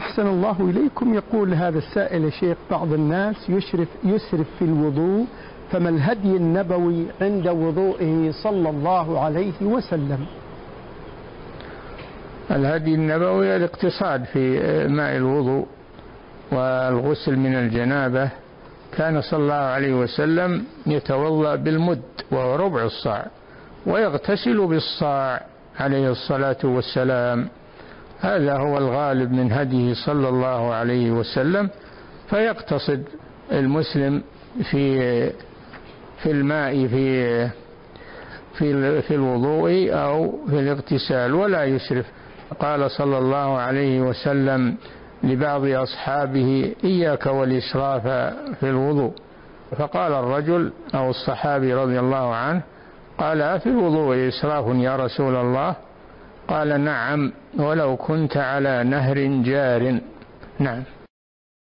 أحسن الله إليكم. يقول هذا السائل يا شيخ: بعض الناس يسرف في الوضوء، فما الهدي النبوي عند وضوئه صلى الله عليه وسلم؟ الهدي النبوي الاقتصاد في ماء الوضوء والغسل من الجنابة. كان صلى الله عليه وسلم يتوضأ بالمد وهو ربع الصاع، ويغتسل بالصاع عليه الصلاة والسلام. هذا هو الغالب من هديه صلى الله عليه وسلم. فيقتصد المسلم في الماء في الوضوء أو في الاغتسال ولا يسرف. قال صلى الله عليه وسلم لبعض أصحابه: إياك والإسراف في الوضوء. فقال الرجل أو الصحابي رضي الله عنه: قال: أفي الوضوء إسراف يا رسول الله؟ قال: نعم، ولو كنت على نهر جار. نعم.